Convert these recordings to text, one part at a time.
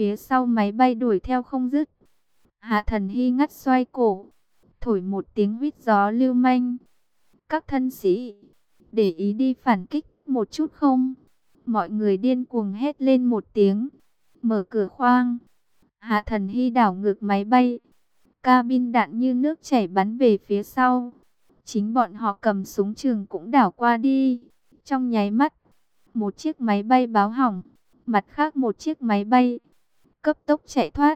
phía sau máy bay đuổi theo không dứt. Hạ Thần Hy ngắt xoay cổ, thổi một tiếng huýt gió lưu manh. Các thân sĩ, để ý đi phản kích một chút không? Mọi người điên cuồng hét lên một tiếng. Mở cửa khoang. Hạ Thần Hy đảo ngược máy bay. Cabin đạn như nước chảy bắn về phía sau. Chính bọn họ cầm súng trường cũng đảo qua đi. Trong nháy mắt, một chiếc máy bay báo hỏng, mặt khác một chiếc máy bay cấp tốc chạy thoát.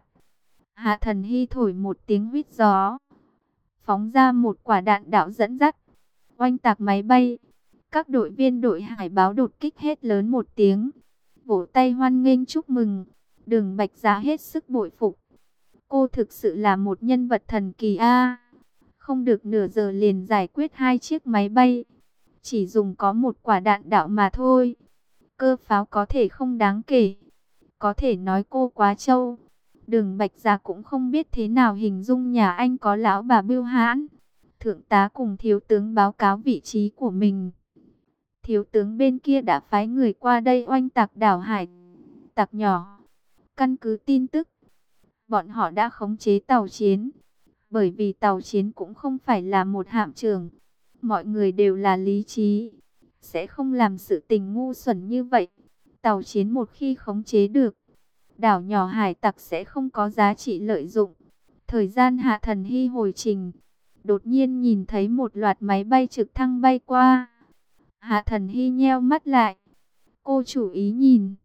Hạ Thần Hy thổi một tiếng huýt gió, phóng ra một quả đạn đạo dẫn dắt, oanh tạc máy bay. Các đội viên đội hải báo đột kích hét lớn một tiếng, vỗ tay hoan nghênh chúc mừng. Đường Bạch Giá hết sức bội phục. Cô thực sự là một nhân vật thần kỳ a. Không được nửa giờ liền giải quyết 2 chiếc máy bay, chỉ dùng có một quả đạn đạo mà thôi. Cơ pháo có thể không đáng kể, có thể nói cô quá trâu. Đường Bạch Giá cũng không biết thế nào hình dung nhà anh có lão bà bưu hãn. Thượng tá cùng thiếu tướng báo cáo vị trí của mình. Thiếu tướng bên kia đã phái người qua đây oanh tạc đảo hải tặc nhỏ. Căn cứ tin tức, bọn họ đã khống chế tàu chiến. Bởi vì tàu chiến cũng không phải là một hạm trưởng. Mọi người đều là lý trí, sẽ không làm sự tình ngu xuẩn như vậy. Tàu chiến một khi khống chế được, đảo nhỏ hải tặc sẽ không có giá trị lợi dụng. Thời gian Hạ Thần Hy hồi trình, đột nhiên nhìn thấy một loạt máy bay trực thăng bay qua. Hạ Thần Hy nheo mắt lại. Cô chú ý nhìn.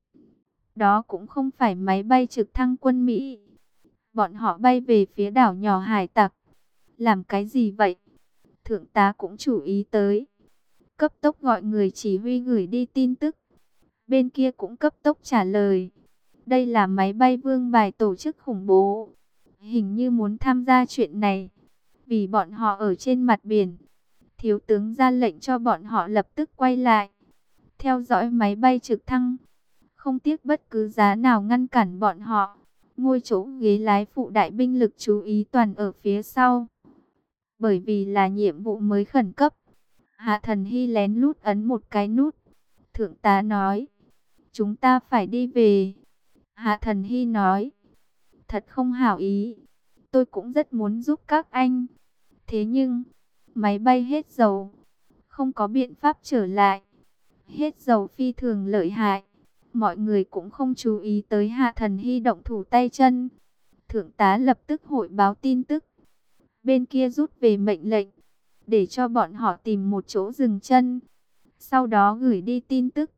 Đó cũng không phải máy bay trực thăng quân Mỹ. Bọn họ bay về phía đảo nhỏ hải tặc. Làm cái gì vậy? Thượng tá cũng chú ý tới. Cấp tốc gọi người chỉ huy gửi đi tin tức. Bên kia cũng cấp tốc trả lời. Đây là máy bay vương bài tổ chức khủng bố. Hình như muốn tham gia chuyện này. Vì bọn họ ở trên mặt biển. Thiếu tướng ra lệnh cho bọn họ lập tức quay lại, theo dõi máy bay trực thăng. Không tiếc bất cứ giá nào ngăn cản bọn họ. Ngôi chỗ ghế lái phụ đại binh lực chú ý toàn ở phía sau. Bởi vì là nhiệm vụ mới khẩn cấp, Hạ Thần Hy lén lút ấn một cái nút. Thượng tá nói, chúng ta phải đi về. Hạ Thần Hy nói, thật không hảo ý. Tôi cũng rất muốn giúp các anh. Thế nhưng, máy bay hết dầu, không có biện pháp trở lại. Hết dầu phi thường lợi hại. Mọi người cũng không chú ý tới Hạ Thần Hy động thủ tay chân. Thượng tá lập tức hội báo tin tức. Bên kia rút về mệnh lệnh, để cho bọn họ tìm một chỗ dừng chân. Sau đó gửi đi tin tức.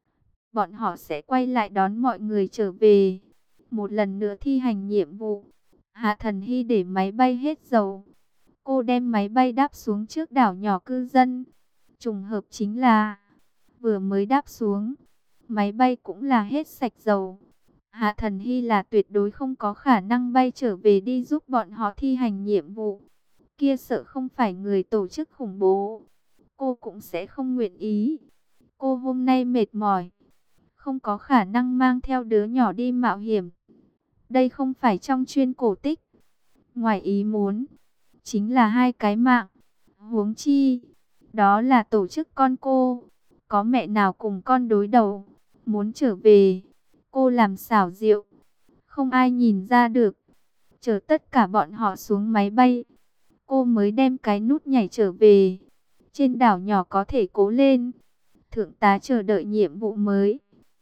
Bọn họ sẽ quay lại đón mọi người trở về. Một lần nữa thi hành nhiệm vụ. Hạ Thần Hy để máy bay hết dầu. Cô đem máy bay đáp xuống trước đảo nhỏ cư dân. Trùng hợp chính là vừa mới đáp xuống, máy bay cũng là hết sạch dầu. Hạ Thần Hy là tuyệt đối không có khả năng bay trở về đi giúp bọn họ thi hành nhiệm vụ. Kia sợ không phải người tổ chức khủng bố, cô cũng sẽ không nguyện ý. Cô hôm nay mệt mỏi, không có khả năng mang theo đứa nhỏ đi mạo hiểm. Đây không phải trong chuyên cổ tích. Ngoài ý muốn, chính là 2 cái mạng. Huống chi, đó là tổ chức con cô. Có mẹ nào cùng con đối đầu, muốn trở về. Cô làm xảo diệu, không ai nhìn ra được. Chờ tất cả bọn họ xuống máy bay, cô mới đem cái nút nhảy trở về. Trên đảo nhỏ có thể cố lên. Thượng tá chờ đợi nhiệm vụ mới.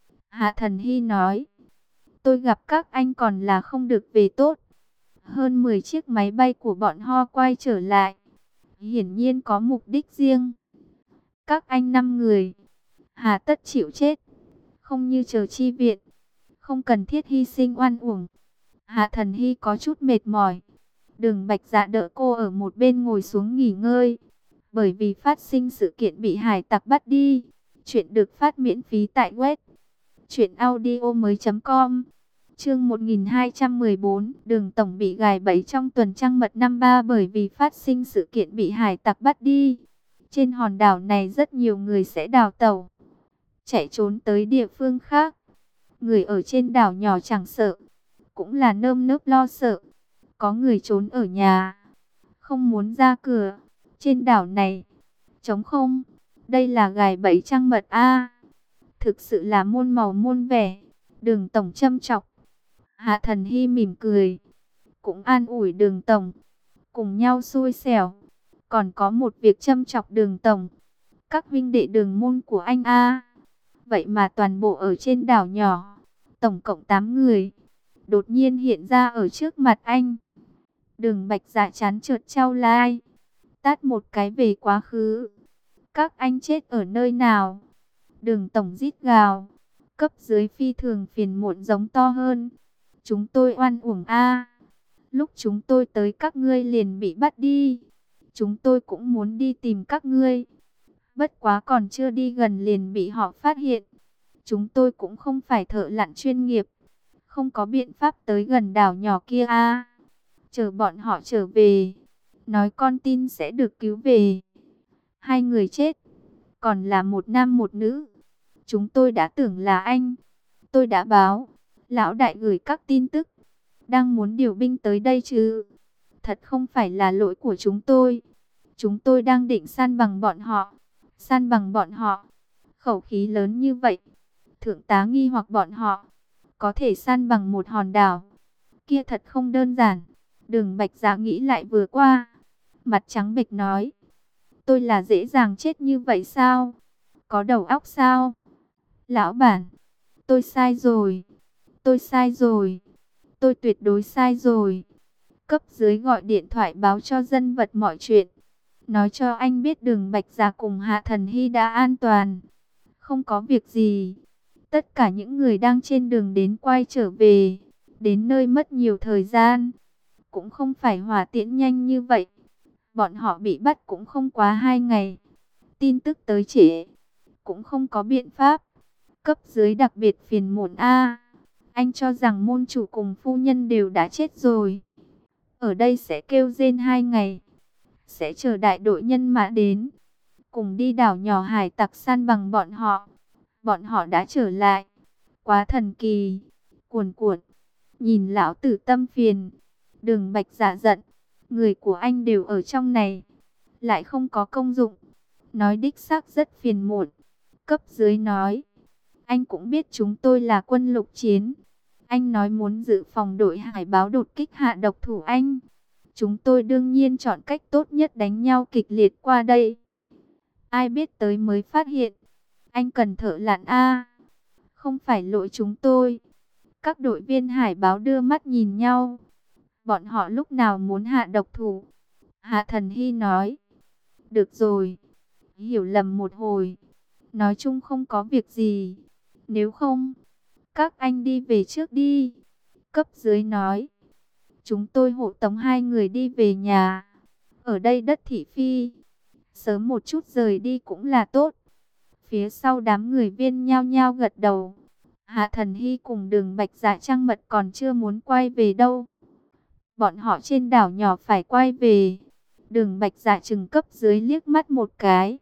Hạ Thần Hy nói, tôi gặp các anh còn là không được về tốt. Hơn 10 chiếc máy bay của bọn họ quay trở lại, hiển nhiên có mục đích riêng. Các anh 5 người, hà tất chịu chết, không như chờ chi viện, không cần thiết hy sinh oan uổng. Hạ Thần Hy có chút mệt mỏi. Đường Bạch Dạ đỡ cô ở một bên ngồi xuống nghỉ ngơi. Bởi vì phát sinh sự kiện bị hải tặc bắt đi. Chuyện được phát miễn phí tại web truyệnaudiomoi.com. Chương 1214, Đường Tổng bị gài bẫy trong tuần trăng mật năm 3 bởi vì phát sinh sự kiện bị hải tặc bắt đi. Trên hòn đảo này rất nhiều người sẽ đào tẩu, chạy trốn tới địa phương khác. Người ở trên đảo nhỏ chẳng sợ, cũng là nơm nớp lo sợ. Có người trốn ở nhà, không muốn ra cửa. Trên đảo này, trống không. Đây là gài bẫy trăng mật a. Thực sự là muôn màu muôn vẻ. Đường Tổng châm chọc. Hạ Thần Hy mỉm cười, cũng an ủi Đường tổng, cùng nhau xui xẻo. Còn có một việc châm chọc Đường tổng, các huynh đệ Đường môn của anh vậy mà toàn bộ ở trên đảo nhỏ, tổng cộng 8 người, đột nhiên hiện ra ở trước mặt anh. Đường Bạch Dạ chán chợt chau lai, tát một cái về quá khứ. Các anh chết ở nơi nào? Đường tổng rít gào, cấp dưới phi thường phiền muộn giống to hơn. Chúng tôi oan uổng lúc chúng tôi tới các ngươi liền bị bắt đi. Chúng tôi cũng muốn đi tìm các ngươi, bất quá còn chưa đi gần liền bị họ phát hiện. Chúng tôi cũng không phải thợ lặn chuyên nghiệp, không có biện pháp tới gần đảo nhỏ kia Chờ bọn họ trở về, nói con tin sẽ được cứu về. 2 người chết, còn là một nam một nữ. Chúng tôi đã tưởng là anh. Tôi đã báo, lão đại gửi các tin tức, đang muốn điều binh tới đây chứ. Thật không phải là lỗi của chúng tôi. Chúng tôi đang định san bằng bọn họ. San bằng bọn họ? Khẩu khí lớn như vậy. Thượng tá nghi hoặc bọn họ có thể san bằng một hòn đảo, kia thật không đơn giản. Đường Bạch Dạ nghĩ lại vừa qua, mặt trắng bệch nói, tôi là dễ dàng chết như vậy sao? Có đầu óc sao? Lão bản, tôi sai rồi. Tôi sai rồi. Tôi tuyệt đối sai rồi. Cấp dưới gọi điện thoại báo cho dân vật mọi chuyện, nói cho anh biết Đường Bạch Dạ cùng Hạ Thần Hy đã an toàn, không có việc gì. Tất cả những người đang trên đường đến quay trở về, đến nơi mất nhiều thời gian, cũng không phải hỏa tiễn nhanh như vậy. Bọn họ bị bắt cũng không quá 2 ngày. Tin tức tới trễ, cũng không có biện pháp. Cấp dưới đặc biệt phiền muộn anh cho rằng môn chủ cùng phu nhân đều đã chết rồi. Ở đây sẽ kêu rên 2 ngày, sẽ chờ đại đội nhân mã đến, cùng đi đảo nhỏ hải tặc san bằng bọn họ. Bọn họ đã trở lại, quá thần kỳ. Cuồn cuộn, nhìn lão tử tâm phiền. Đường Bạch Dạ giận, người của anh đều ở trong này, lại không có công dụng, nói đích xác rất phiền muộn. Cấp dưới nói, anh cũng biết chúng tôi là quân lục chiến. Anh nói muốn dự phòng đội hải báo đột kích hạ độc thủ anh. Chúng tôi đương nhiên chọn cách tốt nhất đánh nhau kịch liệt qua đây. Ai biết tới mới phát hiện, anh cần thợ lặn không phải lỗi chúng tôi. Các đội viên hải báo đưa mắt nhìn nhau. Bọn họ lúc nào muốn hạ độc thủ? Hạ Thần Hy nói, được rồi, hiểu lầm một hồi. Nói chung không có việc gì. Nếu không, các anh đi về trước đi. Cấp dưới nói, chúng tôi hộ tống 2 người đi về nhà. Ở đây đất thị phi, sớm một chút rời đi cũng là tốt. Phía sau đám người viên nhao nhao gật đầu. Hạ Thần Hy cùng Đường Bạch Dạ trăng mật còn chưa muốn quay về đâu. Bọn họ trên đảo nhỏ phải quay về. Đường Bạch Dạ trừng cấp dưới liếc mắt một cái.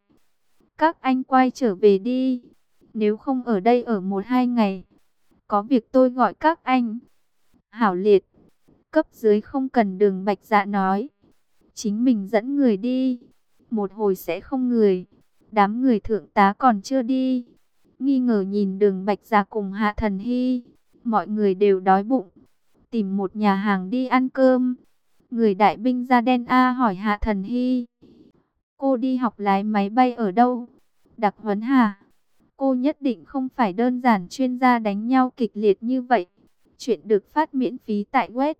Các anh quay trở về đi. Nếu không ở đây ở 1-2 ngày, có việc tôi gọi các anh. Hảo liệt. Cấp dưới không cần Đường Bạch Dạ nói, chính mình dẫn người đi. Một hồi sẽ không người. Đám người thượng tá còn chưa đi, nghi ngờ nhìn Đường Bạch Dạ cùng Hạ Thần Hy. Mọi người đều đói bụng, tìm một nhà hàng đi ăn cơm. Người đại binh da đen hỏi Hạ Thần Hy, cô đi học lái máy bay ở đâu? Đặc huấn hả? Cô nhất định không phải đơn giản chuyên gia đánh nhau kịch liệt như vậy. Chuyện được phát miễn phí tại web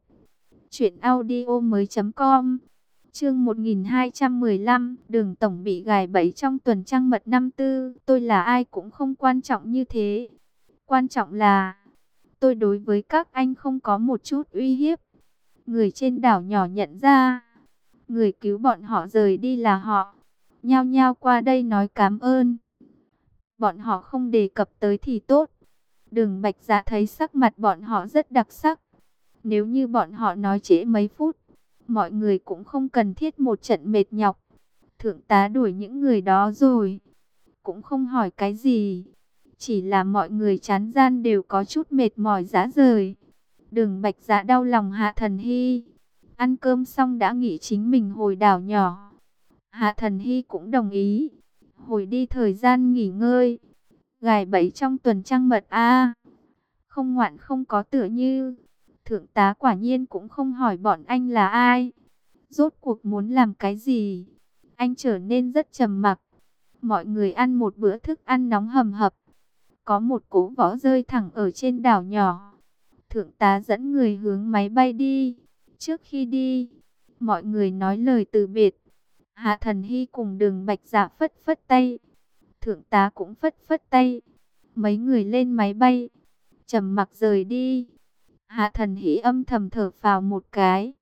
truyệnaudiomoi.com. Chương 1215, Đường tổng bị gài bẫy trong tuần trăng mật năm tư. Tôi là ai cũng không quan trọng như thế. Quan trọng là tôi đối với các anh không có một chút uy hiếp. Người trên đảo nhỏ nhận ra, người cứu bọn họ rời đi là họ, nhao nhao qua đây nói cảm ơn. Bọn họ không đề cập tới thì tốt. Đường Bạch Dạ thấy sắc mặt bọn họ rất đặc sắc. Nếu như bọn họ nói trễ mấy phút, mọi người cũng không cần thiết một trận mệt nhọc. Thượng tá đuổi những người đó rồi, cũng không hỏi cái gì. Chỉ là mọi người chán gian đều có chút mệt mỏi rã rời. Đường Bạch Dạ đau lòng Hạ Thần Hy. Ăn cơm xong đã nghỉ chính mình hồi đảo nhỏ. Hạ Thần Hy cũng đồng ý. Hồi đi thời gian nghỉ ngơi. Gài bẫy trong tuần trăng mật không ngoạn không có tựa như. Thượng tá quả nhiên cũng không hỏi bọn anh là ai, rốt cuộc muốn làm cái gì. Anh trở nên rất trầm mặc. Mọi người ăn một bữa thức ăn nóng hầm hập. Có một cỗ võ rơi thẳng ở trên đảo nhỏ. Thượng tá dẫn người hướng máy bay đi. Trước khi đi, mọi người nói lời từ biệt. Hạ Thần Hy cùng Đường Bạch Dạ phất phất tay. Thượng tá cũng phất phất tay. Mấy người lên máy bay, trầm mặc rời đi. Hạ Thần Hy âm thầm thở phào một cái.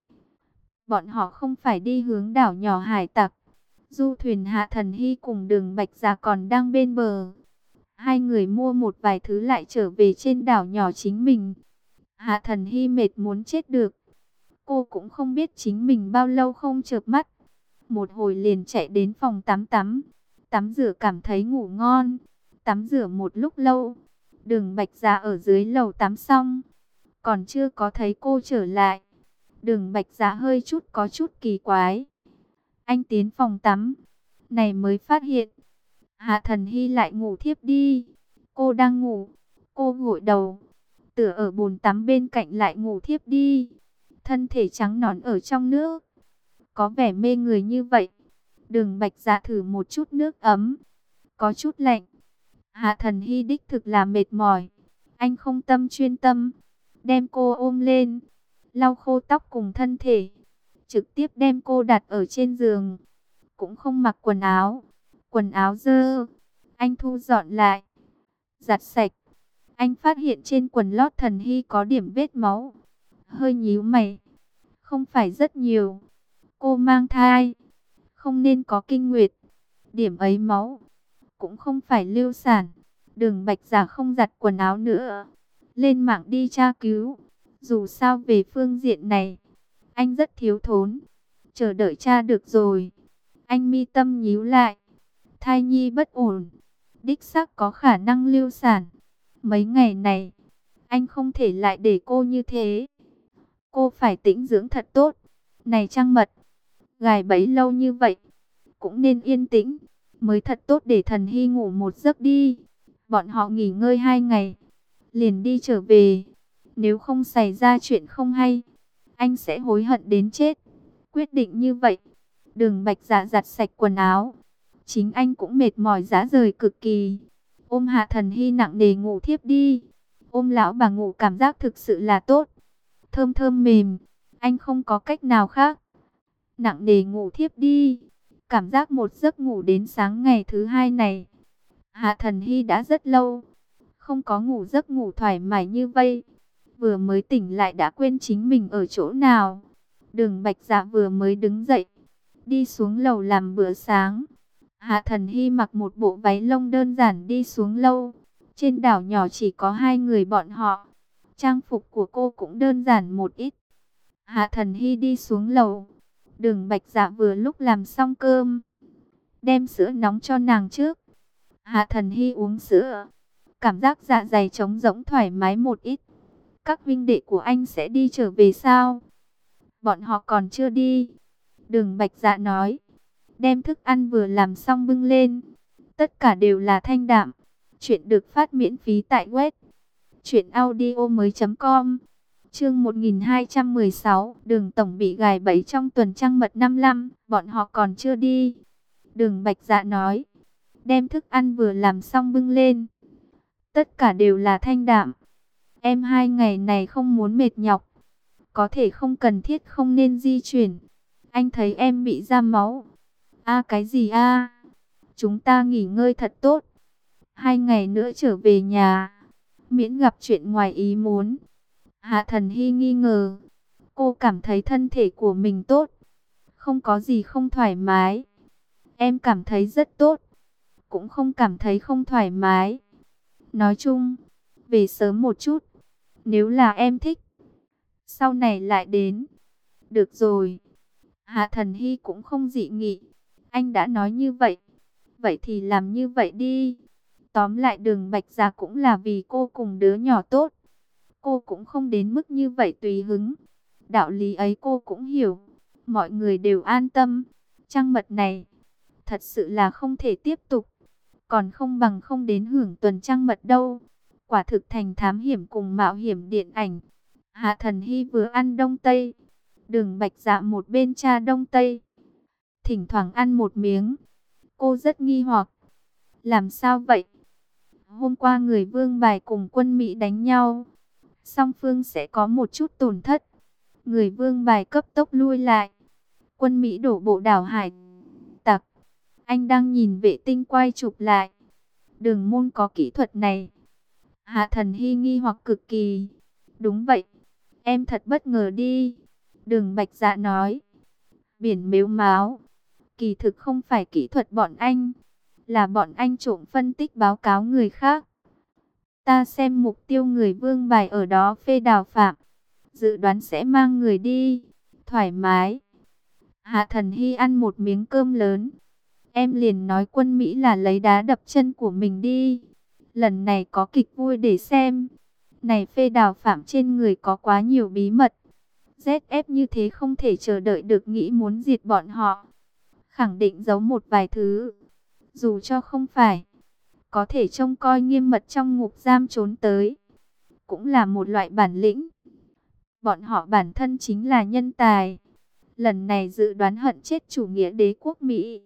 Bọn họ không phải đi hướng đảo nhỏ hải tặc. Du thuyền Hạ Thần Hy cùng Đường Bạch Dạ còn đang bên bờ. Hai người mua một vài thứ lại trở về trên đảo nhỏ chính mình. Hạ Thần Hy mệt muốn chết được. Cô cũng không biết chính mình bao lâu không chợp mắt. Một hồi liền chạy đến phòng tắm tắm. Tắm rửa cảm thấy ngủ ngon. Tắm rửa một lúc lâu. Đường Bạch Dạ ở dưới lầu tắm xong. Còn chưa có thấy cô trở lại. Đường Bạch Dạ hơi có chút kỳ quái. Anh tiến phòng tắm. Này mới phát hiện. Hạ Thần Hy lại ngủ thiếp đi. Cô đang ngủ. Cô gội đầu. Tựa ở bồn tắm bên cạnh lại ngủ thiếp đi. Thân thể trắng nõn ở trong nước. Có vẻ mê người như vậy. Đường Bạch Dạ thử một chút nước ấm. Có chút lạnh. Hạ Thần Hy đích thực là mệt mỏi. Anh không tâm chuyên tâm. Đem cô ôm lên. Lau khô tóc cùng thân thể. Trực tiếp đem cô đặt ở trên giường. Cũng không mặc quần áo. Quần áo dơ. Anh thu dọn lại. Giặt sạch. Anh phát hiện trên quần lót Thần Hy có điểm vết máu. Hơi nhíu mày. Không phải rất nhiều. Cô mang thai. Không nên có kinh nguyệt. Điểm ấy máu. Cũng không phải lưu sản. Đường Bạch Dạ không giặt quần áo nữa. Lên mạng đi tra cứu. Dù sao về phương diện này, anh rất thiếu thốn. Chờ đợi tra được rồi. Anh mi tâm nhíu lại. Thai nhi bất ổn. Đích xác có khả năng lưu sản. Mấy ngày này, anh không thể lại để cô như thế. Cô phải tĩnh dưỡng thật tốt. Này Trăng Mật, gài bẫy lâu như vậy, cũng nên yên tĩnh, mới thật tốt để Thần Hy ngủ một giấc đi. Bọn họ nghỉ ngơi 2 ngày, liền đi trở về. Nếu không xảy ra chuyện không hay, anh sẽ hối hận đến chết. Quyết định như vậy, Đường Bạch Dạ giặt sạch quần áo. Chính anh cũng mệt mỏi rã rời cực kỳ. Ôm Hạ Thần Hy nặng nề ngủ thiếp đi. Ôm lão bà ngủ cảm giác thực sự là tốt. Thơm thơm mềm. Anh không có cách nào khác. Nặng nề ngủ thiếp đi. Cảm giác một giấc ngủ đến sáng ngày thứ hai này. Hạ Thần Hy đã rất lâu không có ngủ giấc ngủ thoải mái như vậy. Vừa mới tỉnh lại đã quên chính mình ở chỗ nào. Đường Bạch Dạ vừa mới đứng dậy, đi xuống lầu làm bữa sáng. Hạ Thần Hy mặc một bộ váy lông đơn giản đi xuống lâu. Trên đảo nhỏ chỉ có 2 người bọn họ. Trang phục của cô cũng đơn giản một ít. Hạ Thần Hy đi xuống lầu. Đường Bạch Dạ vừa lúc làm xong cơm, đem sữa nóng cho nàng trước. Hạ Thần Hy uống sữa, cảm giác dạ dày trống rỗng thoải mái một ít. Các huynh đệ của anh sẽ đi trở về sao? Bọn họ còn chưa đi. Đường Bạch Dạ nói. Đem thức ăn vừa làm xong bưng lên. Tất cả đều là thanh đạm. Chuyện được phát miễn phí tại web truyệnaudiomoi.com. Chương 1216, Đường tổng bị gài bẫy trong tuần trăng mật 55, bọn họ còn chưa đi. Đường Bạch Dạ nói. Đem thức ăn vừa làm xong bưng lên. Tất cả đều là thanh đạm. Em 2 ngày này không muốn mệt nhọc. Có thể không cần thiết không nên di chuyển. Anh thấy em bị ra máu. A cái gì a? Chúng ta nghỉ ngơi thật tốt. 2 ngày nữa trở về nhà. Miễn gặp chuyện ngoài ý muốn. Hạ Thần Hy nghi ngờ. Cô cảm thấy thân thể của mình tốt. Không có gì không thoải mái. Em cảm thấy rất tốt. Cũng không cảm thấy không thoải mái. Nói chung, về sớm một chút. Nếu là em thích, sau này lại đến. Được rồi. Hạ Thần Hy cũng không dị nghị. Anh đã nói như vậy. Vậy thì làm như vậy đi. Tóm lại Đường Bạch Dạ cũng là vì cô cùng đứa nhỏ tốt. Cô cũng không đến mức như vậy tùy hứng. Đạo lý ấy cô cũng hiểu. Mọi người đều an tâm. Trăng mật này thật sự là không thể tiếp tục. Còn không bằng không đến hưởng tuần trăng mật đâu. Quả thực thành thám hiểm cùng mạo hiểm điện ảnh. Hạ Thần Hy vừa ăn đông tây, Đường Bạch Dạ một bên tra đông tây, thỉnh thoảng ăn một miếng. Cô rất nghi hoặc, làm sao vậy? Hôm qua người Vương Bài cùng quân Mỹ đánh nhau, song phương sẽ có một chút tổn thất. Người Vương Bài cấp tốc lui lại, quân Mỹ đổ bộ đảo hải tặc. Anh đang nhìn vệ tinh quay chụp lại. Đường môn có kỹ thuật này. Hạ Thần Hy nghi hoặc cực kỳ. Đúng vậy, em thật bất ngờ đi. Đường Bạch Dạ nói. Biển mếu máo, kỳ thực không phải kỹ thuật bọn anh, là bọn anh trộm phân tích báo cáo người khác. Ta xem mục tiêu người Vương Bài ở đó phê đào phạm, dự đoán sẽ mang người đi, thoải mái. Hạ Thần Hy ăn một miếng cơm lớn. Em liền nói quân Mỹ là lấy đá đập chân của mình đi. Lần này có kịch vui để xem. Này phê đào phạm trên người có quá nhiều bí mật. ZF như thế không thể chờ đợi được, nghĩ muốn diệt bọn họ. Khẳng định giấu một vài thứ. Dù cho không phải, có thể trông coi nghiêm mật trong ngục giam trốn tới, cũng là một loại bản lĩnh. Bọn họ bản thân chính là nhân tài. Lần này dự đoán hận chết chủ nghĩa đế quốc Mỹ.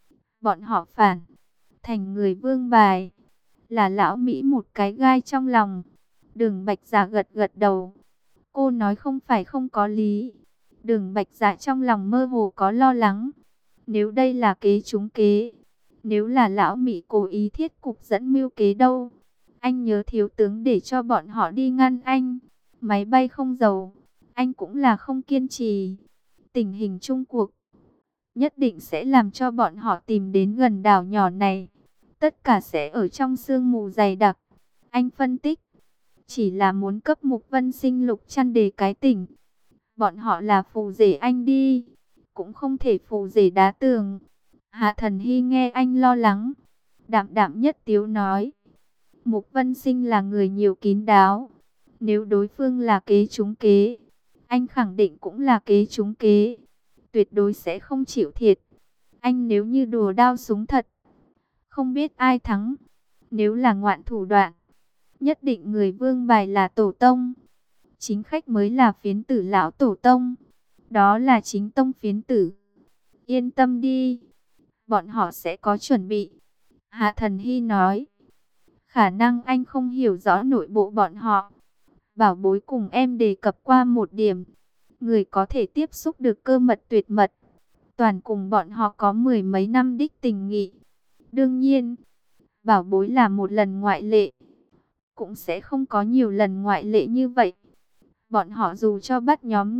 Bọn họ phản thành người Vương Bài, là lão Mỹ một cái gai trong lòng. Đường Bạch Dạ gật gật đầu. Cô nói không phải không có lý. Đường Bạch Dạ trong lòng mơ hồ có lo lắng. Nếu đây là kế trúng kế, nếu là lão Mỹ cố ý thiết cục dẫn mưu kế đâu? Anh nhớ thiếu tướng để cho bọn họ đi ngăn anh. Máy bay không dầu, anh cũng là không kiên trì. Tình hình chung cuộc nhất định sẽ làm cho bọn họ tìm đến gần đảo nhỏ này. Tất cả sẽ ở trong sương mù dày đặc. Anh phân tích, chỉ là muốn cấp Mục Vân Sinh lục chăn đề cái tỉnh. Bọn họ là phù rể anh đi, cũng không thể phù rể đá tường. Hạ Thần Hy nghe anh lo lắng, đạm đạm nhất tiếu nói. Mục Vân Sinh là người nhiều kín đáo. Nếu đối phương là kế trúng kế, anh khẳng định cũng là kế trúng kế. Tuyệt đối sẽ không chịu thiệt. Anh nếu như đùa đao súng thật, không biết ai thắng. Nếu là ngoạn thủ đoạn, nhất định người Vương Bài là tổ tông. Chính khách mới là phiến tử lão tổ tông. Đó là chính tông phiến tử. Yên tâm đi, bọn họ sẽ có chuẩn bị. Hạ Thần Hy nói. Khả năng anh không hiểu rõ nội bộ bọn họ. Bảo bối cùng em đề cập qua một điểm. Người có thể tiếp xúc được cơ mật tuyệt mật, toàn cùng bọn họ có mười mấy năm đích tình nghị. Đương nhiên, bảo bối là một lần ngoại lệ, cũng sẽ không có nhiều lần ngoại lệ như vậy. Bọn họ dù cho bắt nhóm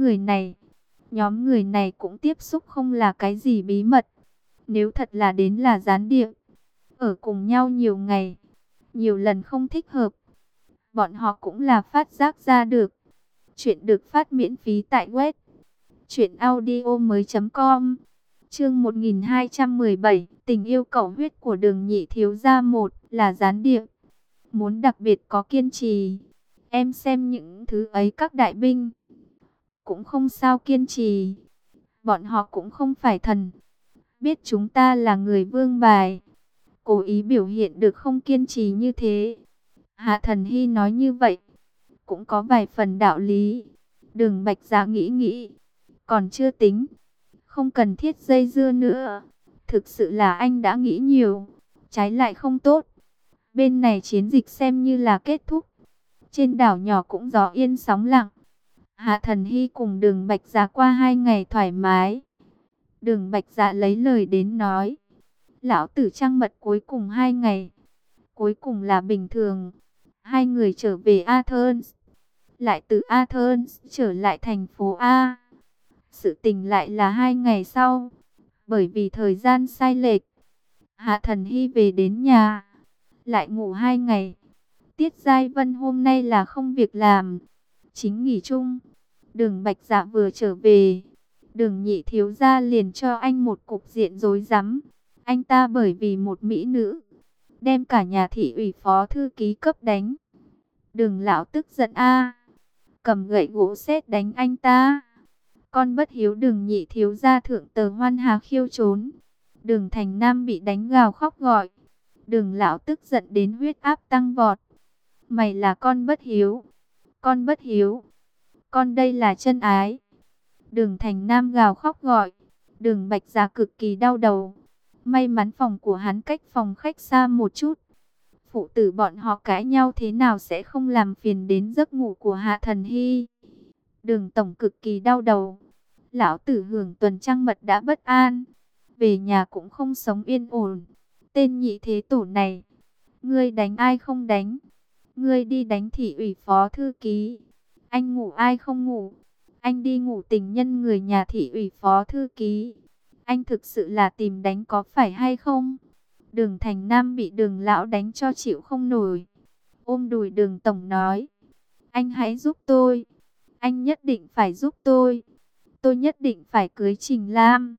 người này cũng tiếp xúc không là cái gì bí mật. Nếu thật là đến là gián điệp, ở cùng nhau nhiều ngày, nhiều lần không thích hợp, bọn họ cũng là phát giác ra được. Chuyện được phát miễn phí tại web truyệnaudiomoi.com. Chương 1217, tình yêu cầu huyết của Đường nhị thiếu gia một là gián điệp. Muốn đặc biệt có kiên trì. Em xem những thứ ấy các đại binh cũng không sao kiên trì. Bọn họ cũng không phải thần. Biết chúng ta là người Vương Bài, cố ý biểu hiện được không kiên trì như thế. Hạ Thần Hy nói như vậy cũng có vài phần đạo lý. Đường Bạch Dạ nghĩ nghĩ, còn chưa tính, không cần thiết dây dưa nữa. Thực sự là anh đã nghĩ nhiều, trái lại không tốt. Bên này chiến dịch xem như là kết thúc. Trên đảo nhỏ cũng gió yên sóng lặng. Hạ Thần Hy cùng Đường Bạch Dạ qua 2 ngày thoải mái. Đường Bạch Dạ lấy lời đến nói. Lão tử trăng mật cuối cùng 2 ngày. Cuối cùng là bình thường. 2 người trở về Athens, lại từ Athens trở lại thành phố A. Sự tình lại là 2 ngày sau. Bởi vì thời gian sai lệch, Hạ Thần Hy về đến nhà, lại ngủ 2 ngày. Tiết Giai Vân hôm nay là không việc làm, chính nghỉ chung. Đường Bạch Dạ vừa trở về, Đường nhị thiếu gia liền cho anh một cục diện rối rắm. Anh ta bởi vì một mỹ nữ, đem cả nhà thị ủy phó thư ký cấp đánh. Đường lão tức giận a, cầm gậy gỗ sét đánh anh ta. Con bất hiếu Đường nhị thiếu gia thượng tờ Hoan Hà khiêu trốn. Đường Thành Nam bị đánh gào khóc gọi. Đường lão tức giận đến huyết áp tăng vọt. Mày là con bất hiếu. Con bất hiếu. con đây là chân ái. Đường Thành Nam gào khóc gọi. Đường Bạch Dạ cực kỳ đau đầu. May mắn phòng của hắn cách phòng khách xa một chút. Phụ tử bọn họ cãi nhau thế nào sẽ không làm phiền đến giấc ngủ của Hạ Thần Hy. Đường tổng cực kỳ đau đầu. Lão tử hưởng tuần trăng mật đã bất an. Về nhà cũng không sống yên ổn. Tên nhị thế tổ này. Ngươi đánh ai không đánh? Ngươi đi đánh thị ủy phó thư ký. Anh ngủ ai không ngủ? Anh đi ngủ tình nhân người nhà thị ủy phó thư ký. Anh thực sự là tìm đánh có phải hay không? Đường Thành Nam bị Đường lão đánh cho chịu không nổi. Ôm đùi Đường tổng nói. Anh hãy giúp tôi. Anh nhất định phải giúp tôi. Tôi nhất định phải cưới Trình Lam.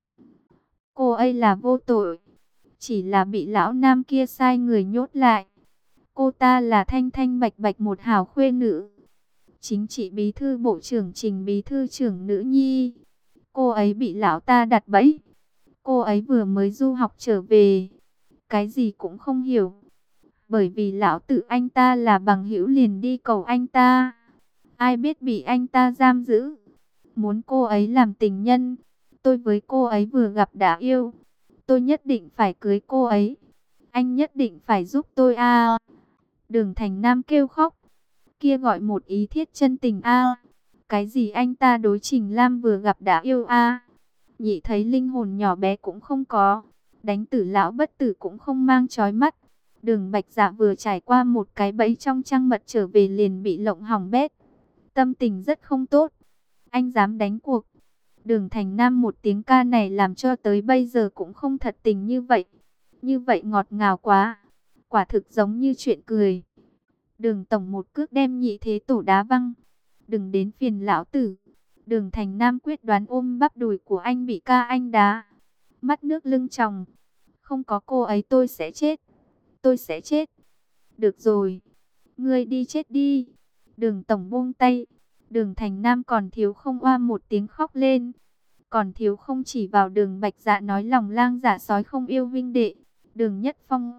Cô ấy là vô tội. Chỉ là bị lão nam kia sai người nhốt lại. Cô ta là thanh thanh bạch bạch một hảo khuê nữ. Chính trị bí thư bộ trưởng Trình bí thư trưởng nữ nhi. Cô ấy bị lão ta đặt bẫy. Cô ấy vừa mới du học trở về. Cái gì cũng không hiểu. Bởi vì lão tử anh ta là bằng hữu liền đi cầu anh ta. Ai biết bị anh ta giam giữ. Muốn cô ấy làm tình nhân. Tôi với cô ấy vừa gặp đã yêu. Tôi nhất định phải cưới cô ấy. Anh nhất định phải giúp tôi a. Đường Thành Nam kêu khóc. Kia gọi một ý thiết chân tình a. Cái gì anh ta đối Trình Lam vừa gặp đã yêu a. Nhị thấy linh hồn nhỏ bé cũng không có. Đánh tử lão bất tử cũng không mang trói mắt. Đường Bạch Dạ vừa trải qua một cái bẫy trong trăng mật trở về liền bị lộng hỏng bét. Tâm tình rất không tốt. Anh dám đánh cuộc. Đường Thành Nam một tiếng ca này làm cho tới bây giờ cũng không thật tình như vậy. Như vậy ngọt ngào quá. Quả thực giống như chuyện cười. Đường tổng một cước đem nhị thế tổ đá văng. Đừng đến phiền lão tử. Đường Thành Nam quyết đoán ôm bắp đùi của anh bị ca anh đá. Mắt nước lưng tròng. Không có cô ấy tôi sẽ chết. Tôi sẽ chết. Được rồi. Ngươi đi chết đi. Đường tổng buông tay. Đường Thành Nam còn thiếu không oa một tiếng khóc lên. Còn thiếu không chỉ vào Đường Bạch Dạ nói lòng lang dạ sói không yêu huynh đệ. Đường Nhất Phong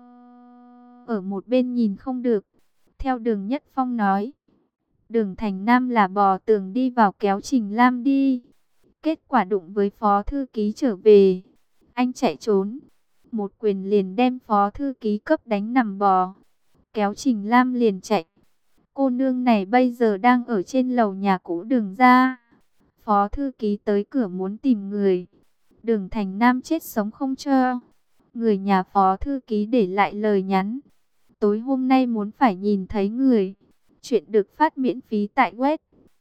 ở một bên nhìn không được. Theo Đường Nhất Phong nói. Đường Thành Nam là bò tường đi vào kéo Trình Lam đi. Kết quả đụng với phó thư ký trở về. Anh chạy trốn. Một quyền liền đem phó thư ký cấp đánh nằm bò. Kéo Trình Lam liền chạy. Cô nương này bây giờ đang ở trên lầu nhà cũ Đường ra. Phó thư ký tới cửa muốn tìm người. Đường Thành Nam chết sống không cho. Người nhà phó thư ký để lại lời nhắn. Tối hôm nay muốn phải nhìn thấy người. Chuyện được phát miễn phí tại web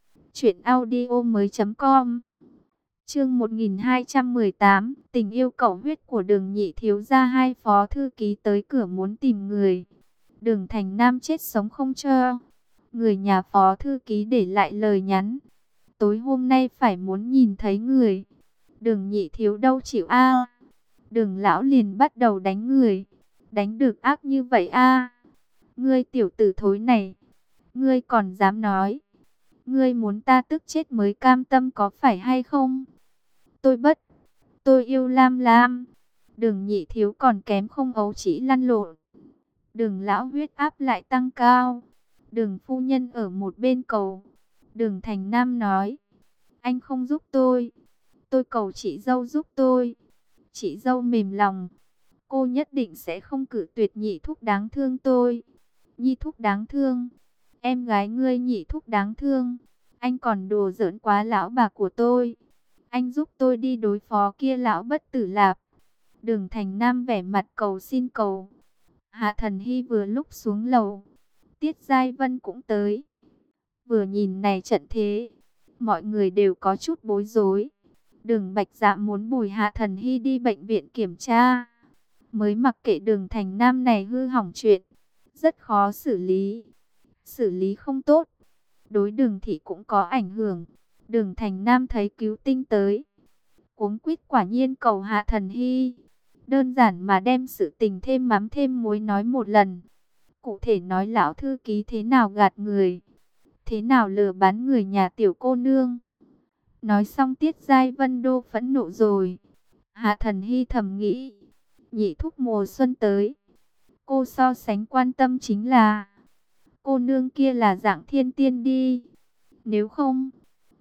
truyệnaudiomoi.com. Chương 1218, tình yêu cầu huyết của Đường nhị thiếu gia. Hai phó thư ký tới cửa muốn tìm người. Đường Thành Nam chết sống không cho. Người nhà phó thư ký để lại lời nhắn. Tối hôm nay phải muốn nhìn thấy người. Đường nhị thiếu đâu chịu a. Đường lão liền bắt đầu đánh người. Đánh được ác như vậy a. Ngươi tiểu tử thối này. Ngươi còn dám nói. Ngươi muốn ta tức chết mới cam tâm có phải hay không? Tôi yêu Lam Lam. Đường nhị thiếu còn kém không ấu chỉ lăn lộn. Đường lão huyết áp lại tăng cao. Đường phu nhân ở một bên cầu. Đường Thành Nam nói. Anh không giúp tôi. Tôi cầu chị dâu giúp tôi. Chị dâu mềm lòng. Cô nhất định sẽ không cự tuyệt nhị thúc đáng thương tôi. Nhi thúc đáng thương. Em gái ngươi nhị thúc đáng thương. Anh còn đùa giỡn quá lão bà của tôi. Anh giúp tôi đi đối phó kia lão bất tử Lạp. Đường Thành Nam vẻ mặt cầu xin cầu. Hạ Thần Hy vừa lúc xuống lầu. Tiết Giai Vân cũng tới. Vừa nhìn này trận thế. Mọi người đều có chút bối rối. Đường Bạch Dạ muốn bồi Hạ Thần Hy đi bệnh viện kiểm tra. Mới mặc kệ Đường Thành Nam này hư hỏng chuyện. Rất khó xử lý. Xử lý không tốt. Đối Đường thị cũng có ảnh hưởng. Đường Thành Nam thấy cứu tinh tới. Cuống quýt quả nhiên cầu Hạ Thần Hy. Đơn giản mà đem sự tình thêm mắm thêm muối nói một lần. Cụ thể nói lão thư ký thế nào gạt người. Thế nào lừa bán người nhà tiểu cô nương. Nói xong Tiết Giai Vân đô phẫn nộ rồi. Hạ Thần Hy thầm nghĩ. Nhị thúc mùa xuân tới. Cô so sánh quan tâm chính là. Cô nương kia là dạng thiên tiên đi. Nếu không.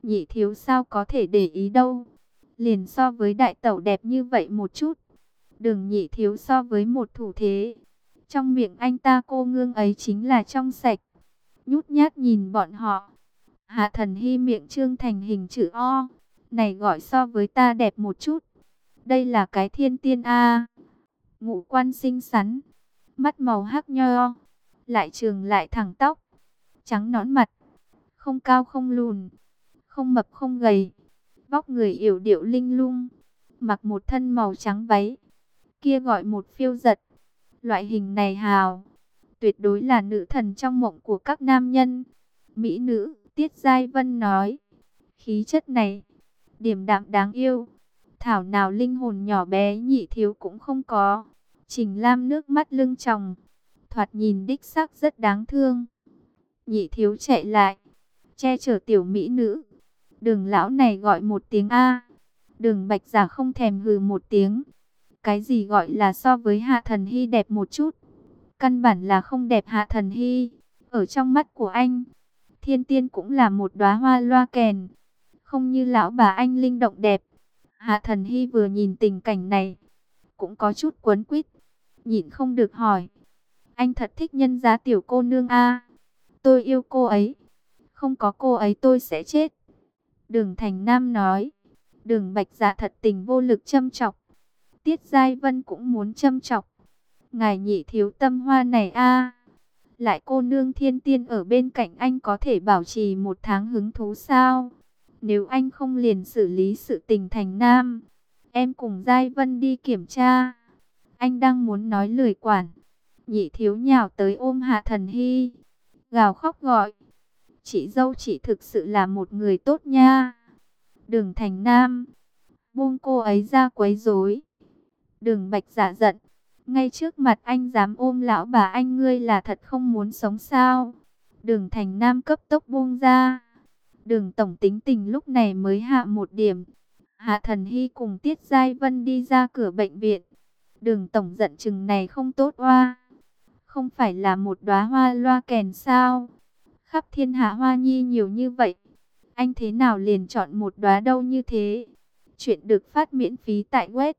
Nhị thiếu sao có thể để ý đâu. Liền so với đại tẩu đẹp như vậy một chút. Đường nhị thiếu so với một thủ thế. Trong miệng anh ta cô nương ấy chính là trong sạch. Nhút nhát nhìn bọn họ. Hạ Thần Hy miệng trương thành hình chữ O. Này gọi so với ta đẹp một chút. Đây là cái thiên tiên A. Ngũ quan xinh xắn. Mắt màu hắc nho. Lại trường lại thẳng tóc. Trắng nõn mặt. Không cao không lùn. Không mập không gầy. Vóc người yểu điệu linh lung. Mặc một thân màu trắng váy. Kia gọi một phiêu giật. Loại hình này hào. Tuyệt đối là nữ thần trong mộng của các nam nhân. Mỹ nữ, Tiết Giai Vân nói. Khí chất này, điềm đạm đáng yêu. Thảo nào linh hồn nhỏ bé nhị thiếu cũng không có. Trình Lam nước mắt lưng tròng. Thoạt nhìn đích xác rất đáng thương. Nhị thiếu chạy lại. Che chở tiểu mỹ nữ. Đường lão này gọi một tiếng A. Đường Bạch Giả không thèm hừ một tiếng. Cái gì gọi là so với Hạ Thần Hy đẹp một chút. Căn bản là không đẹp. Hạ Thần Hy. Ở trong mắt của anh, thiên tiên cũng là một đóa hoa loa kèn. Không như lão bà anh linh động đẹp. Hạ Thần Hy vừa nhìn tình cảnh này, cũng có chút quấn quýt. Nhịn không được hỏi. Anh thật thích nhân gia tiểu cô nương A. Tôi yêu cô ấy. Không có cô ấy tôi sẽ chết. Đường Thành Nam nói. Đường Bạch Dạ thật tình vô lực châm chọc. Tiết Giai Vân cũng muốn châm chọc. Ngài nhị thiếu tâm hoa này A. Lại cô nương thiên tiên ở bên cạnh anh có thể bảo trì 1 tháng hứng thú sao? Nếu anh không liền xử lý sự tình Thành Nam, em cùng Giai Vân đi kiểm tra. Anh đang muốn nói lười quản. Nhị thiếu nhào tới ôm Hạ Thần Hy. Gào khóc gọi. Chị dâu chị thực sự là một người tốt nha. Đường Thành Nam, buông cô ấy ra quấy rối. Đường Bạch Dạ giận. Ngay trước mặt anh dám ôm lão bà anh, ngươi là thật không muốn sống sao? Đường Thành Nam cấp tốc buông ra. Đường tổng tính tình lúc này mới hạ một điểm. Hạ Thần Hy cùng Tiết Giai Vân đi ra cửa bệnh viện. Đường tổng giận chừng này không tốt oa. Không phải là một đóa hoa loa kèn sao? Khắp thiên hạ hoa nhi nhiều như vậy. Anh thế nào liền chọn một đóa đâu như thế? Chuyện được phát miễn phí tại web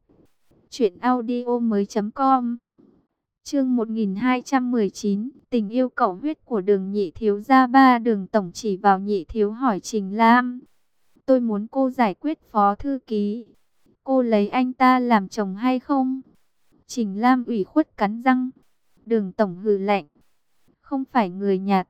truyệnaudiomoi.com. Chương 1219, tình yêu cầu huyết của Đường nhị thiếu gia ba. Đường tổng chỉ vào nhị thiếu hỏi Trình Lam. Tôi muốn cô giải quyết phó thư ký. Cô lấy anh ta làm chồng hay không? Trình Lam ủy khuất cắn răng. Đường tổng hừ lạnh. Không phải người nhà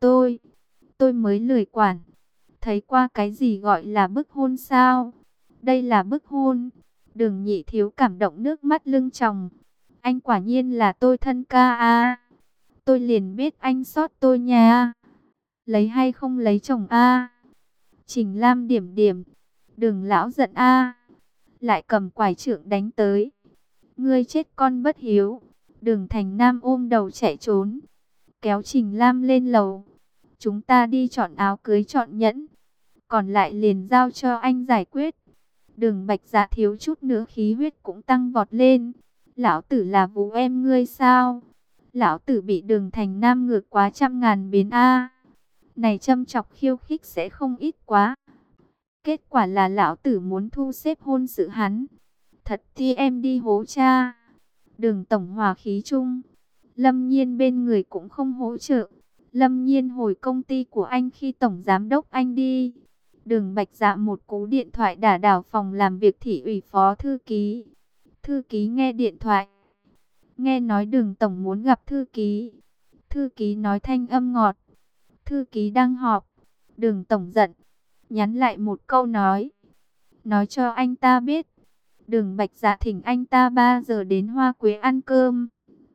tôi mới lười quản. Thấy qua cái gì gọi là bức hôn sao? Đây là bức hôn. Đường nhị thiếu cảm động nước mắt lưng tròng. Anh quả nhiên là tôi thân ca a. Tôi liền biết anh sót tôi nha. Lấy hay không lấy chồng a? Trình Lam điểm điểm. Đường lão giận a. Lại cầm quải trượng đánh tới. Ngươi chết con bất hiếu. Đường Thành Nam ôm đầu chạy trốn. Kéo Trình Lam lên lầu. Chúng ta đi chọn áo cưới chọn nhẫn. Còn lại liền giao cho anh giải quyết. Đường Bạch Dạ thiếu chút nữa khí huyết cũng tăng vọt lên. Lão tử là vũ em ngươi sao? Lão tử bị Đường Thành Nam ngược quá 100.000 biến a. Này châm chọc khiêu khích sẽ không ít quá. Kết quả là lão tử muốn thu xếp hôn sự hắn. Thật thì em đi hố cha. Đường tổng hòa khí chung. Lâm Nhiên bên người cũng không hỗ trợ. Lâm Nhiên hồi công ty của anh khi tổng giám đốc anh đi. Đường Bạch Dạ một cú điện thoại đả đảo phòng làm việc thị ủy phó thư ký. Thư ký nghe điện thoại. Nghe nói Đường tổng muốn gặp thư ký. Thư ký nói thanh âm ngọt. Thư ký đang họp. Đường tổng giận. Nhắn lại một câu nói. Nói cho anh ta biết. Đường Bạch Dạ thỉnh anh ta 3 giờ đến Hoa Quế ăn cơm.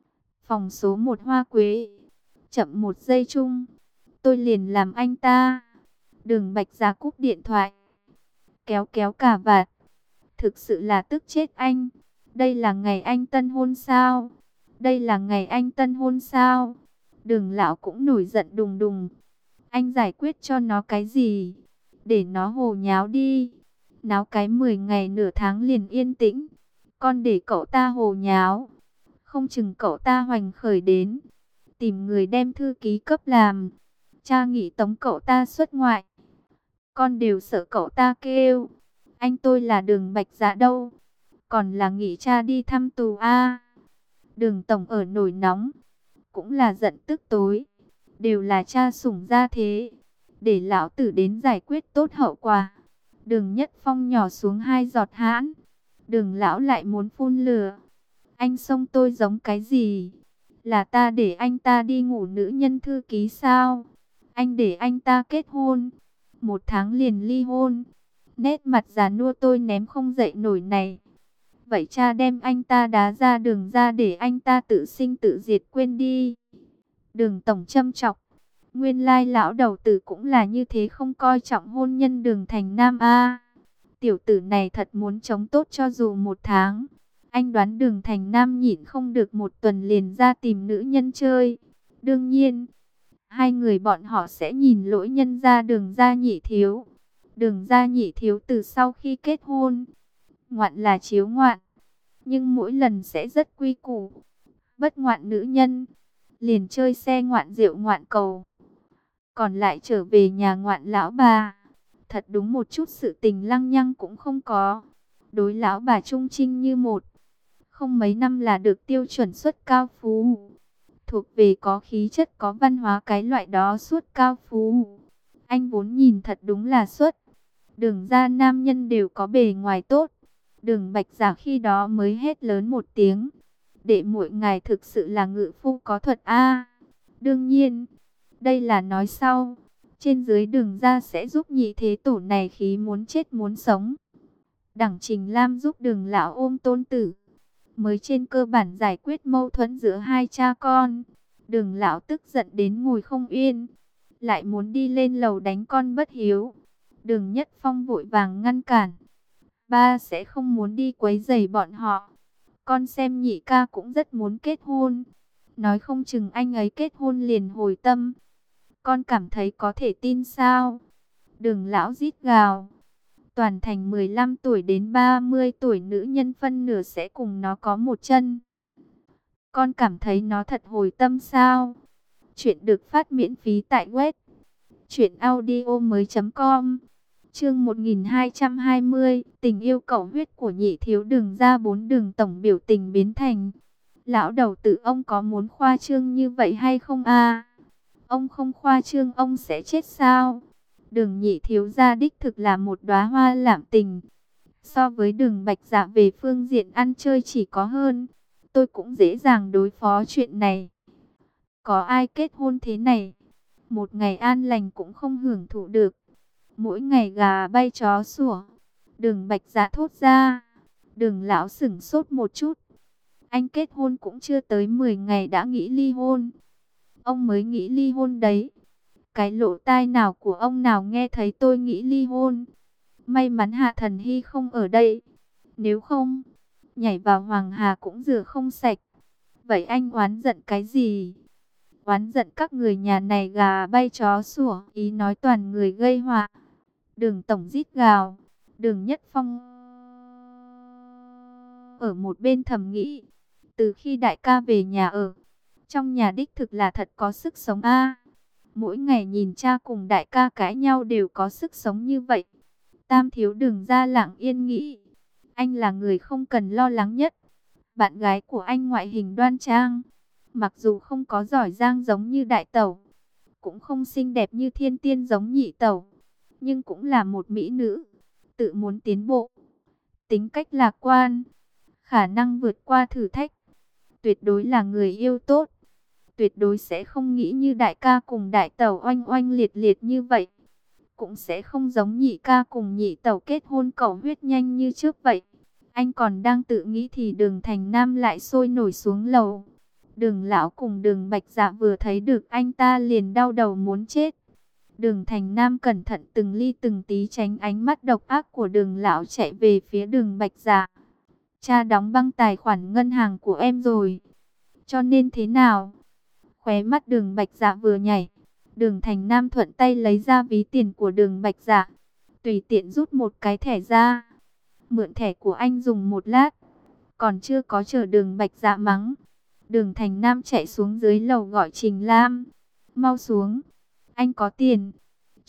Phòng số 1 Hoa Quế. Chậm 1 giây chung. Tôi liền làm anh ta. Đường Bạch Dạ cúp điện thoại. Kéo kéo cà vạt. Thực sự là tức chết anh. Đây là ngày anh tân hôn sao? Đây là ngày anh tân hôn sao? Đường lão cũng nổi giận đùng đùng. Anh giải quyết cho nó cái gì? Để nó hồ nháo đi. Náo cái 10 ngày nửa tháng liền yên tĩnh. Con để cậu ta hồ nháo. Không chừng cậu ta hoành khởi đến. Tìm người đem thư ký cấp làm. Cha nghỉ tống cậu ta xuất ngoại. con đều sợ cậu ta kêu. Anh tôi là Đường Bạch Dạ đâu? Còn là nghỉ cha đi thăm tù a. Đường tổng ở nổi nóng, cũng là giận tức tối. Đều là cha sủng ra thế. Để lão tử đến giải quyết tốt hậu quả. Đường Nhất Phong nhỏ xuống 2 giọt hãn. Đường lão lại muốn phun lửa. Anh xông tôi giống cái gì? Là ta để anh ta đi ngủ nữ nhân thư ký sao? Anh để anh ta kết hôn, 1 tháng liền ly hôn. Nét mặt già nua tôi ném không dậy nổi này. Vậy cha đem anh ta đá ra đường ra để anh ta tự sinh tự diệt quên đi. Đường tổng châm chọc. Nguyên lai lão đầu tử cũng là như thế, không coi trọng hôn nhân Đường Thành Nam a. Tiểu tử này thật muốn chống tốt cho dù 1 tháng. Anh đoán Đường Thành Nam nhịn không được 1 tuần liền ra tìm nữ nhân chơi. Đương nhiên, 2 người bọn họ sẽ nhìn lỗi nhân ra Đường Gia Nhị Thiếu. Đường Gia Nhị Thiếu từ sau khi kết hôn, ngoạn là chiếu ngoạn, nhưng mỗi lần sẽ rất quy củ. Bất ngoạn nữ nhân, liền chơi xe ngoạn rượu ngoạn cầu. Còn lại trở về nhà ngoạn lão bà. Thật đúng một chút sự tình lăng nhăng cũng không có. Đối lão bà trung trinh như một. Không mấy năm là được tiêu chuẩn xuất cao phú. Thuộc về có khí chất có văn hóa cái loại đó suốt cao phú. Anh vốn nhìn thật đúng là xuất. Đường ra nam nhân đều có bề ngoài tốt. Đường Bạch Dạ khi đó mới hét lớn một tiếng. Đệ muội ngài thực sự là ngự phu có thuật a. Đương nhiên, đây là nói sau. Trên dưới Đường ra sẽ giúp nhị thế tổ này khí muốn chết muốn sống. Đặng Trình Lam giúp Đường lão ôm tôn tử. Mới trên cơ bản giải quyết mâu thuẫn giữa 2 cha con. Đường lão tức giận đến ngồi không yên. Lại muốn đi lên lầu đánh con bất hiếu. Đường Nhất Phong vội vàng ngăn cản. Ba sẽ không muốn đi quấy rầy bọn họ. Con xem nhị ca cũng rất muốn kết hôn. Nói không chừng anh ấy kết hôn liền hồi tâm. Con cảm thấy có thể tin sao? Đường lão rít gào. Toàn thành 15 tuổi đến 30 tuổi nữ nhân phân nửa sẽ cùng nó có một chân. Con cảm thấy nó thật hồi tâm sao? Chuyện được phát miễn phí tại web truyệnaudiomoi.com. Chương 1220, tình yêu cầu huyết của nhị thiếu Đường ra 4. Đường tổng biểu tình biến thành. Lão đầu tử, ông có muốn khoa trương như vậy hay không a? Ông không khoa trương ông sẽ chết sao? Đường nhị thiếu gia đích thực là một đóa hoa lạm tình. So với Đường Bạch Dạ về phương diện ăn chơi chỉ có hơn. Tôi cũng dễ dàng đối phó chuyện này. Có ai kết hôn thế này, một ngày an lành cũng không hưởng thụ được. Mỗi ngày gà bay chó sủa. Đường Bạch Dạ thốt ra. Đường lão sửng sốt một chút. Anh kết hôn cũng chưa tới 10 ngày đã nghĩ ly hôn. Ông mới nghĩ ly hôn đấy. Cái lỗ tai nào của ông nào nghe thấy tôi nghĩ ly hôn. May mắn Hạ Thần Hy không ở đây. Nếu không, nhảy vào Hoàng Hà cũng rửa không sạch. Vậy anh oán giận cái gì? Oán giận các người nhà này gà bay chó sủa, ý nói toàn người gây họa. Đường tổng rít gào. Đường Nhất Phong ở một bên thầm nghĩ. Từ khi đại ca về nhà ở, trong nhà đích thực là thật có sức sống a. Mỗi ngày nhìn cha cùng đại ca cãi nhau đều có sức sống như vậy. Tam thiếu Đường ra lặng yên nghĩ. Anh là người không cần lo lắng nhất. Bạn gái của anh ngoại hình đoan trang. Mặc dù không có giỏi giang giống như đại tẩu, cũng không xinh đẹp như thiên tiên giống nhị tẩu, nhưng cũng là một mỹ nữ, tự muốn tiến bộ, tính cách lạc quan, khả năng vượt qua thử thách, tuyệt đối là người yêu tốt, tuyệt đối sẽ không nghĩ như đại ca cùng đại tẩu oanh oanh liệt liệt như vậy, cũng sẽ không giống nhị ca cùng nhị tẩu kết hôn cầu huyết nhanh như trước vậy. Anh còn đang tự nghĩ thì Đường Thành Nam lại sôi nổi xuống lầu. Đường lão cùng Đường Bạch Dạ vừa thấy được anh ta liền đau đầu muốn chết. Đường Thành Nam cẩn thận từng ly từng tí tránh ánh mắt độc ác của Đường lão, chạy về phía Đường Bạch Dạ. Cha đóng băng tài khoản ngân hàng của em rồi. Cho nên thế nào? Khóe mắt Đường Bạch Dạ vừa nhảy. Đường Thành Nam thuận tay lấy ra ví tiền của Đường Bạch Dạ, tùy tiện rút một cái thẻ ra. Mượn thẻ của anh dùng một lát. Còn chưa có chờ Đường Bạch Dạ mắng, Đường Thành Nam chạy xuống dưới lầu gọi Trình Lam. Mau xuống, anh có tiền.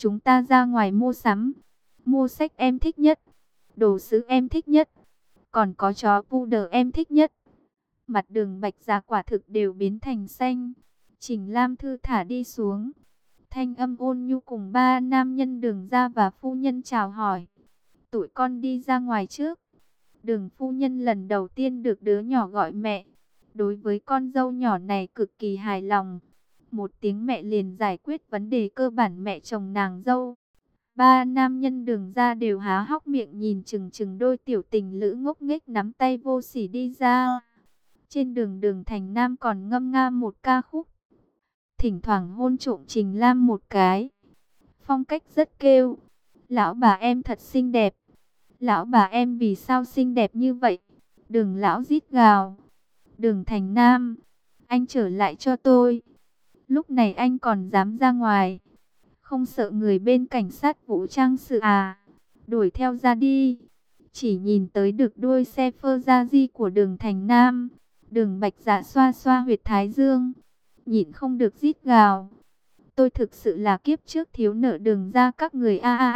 chúng ta ra ngoài mua sắm. Mua sách em thích nhất, đồ sứ em thích nhất, còn có chó poodle em thích nhất. Mặt Đường Bạch Dạ quả thực đều biến thành xanh. Trình Lam thư thả đi xuống. Thanh âm ôn nhu cùng ba nam nhân Đường gia và phu nhân chào hỏi. Tụi con đi ra ngoài trước. Đường phu nhân lần đầu tiên được đứa nhỏ gọi mẹ. Đối với con dâu nhỏ này cực kỳ hài lòng. Một tiếng mẹ liền giải quyết vấn đề cơ bản mẹ chồng nàng dâu. Ba nam nhân Đường gia đều há hốc miệng nhìn chừng chừng đôi tiểu tình lữ ngốc nghếch nắm tay vô sỉ đi ra. Trên đường Đường Thành Nam còn ngâm nga một ca khúc. Thỉnh thoảng hôn trộm Trình Lam một cái. Phong cách rất kêu. Lão bà em thật xinh đẹp. Lão bà em vì sao xinh đẹp như vậy? Đường lão rít gào. Đường Thành Nam, anh trở lại cho tôi. Lúc này anh còn dám ra ngoài. Không sợ người bên cảnh sát vũ trang sự à? Đuổi theo ra đi. Chỉ nhìn tới được đuôi xe Ferrari của Đường Thành Nam. Đường Bạch Dạ xoa xoa huyệt thái dương, nhịn không được rít gào. Tôi thực sự là kiếp trước thiếu nợ Đường ra các người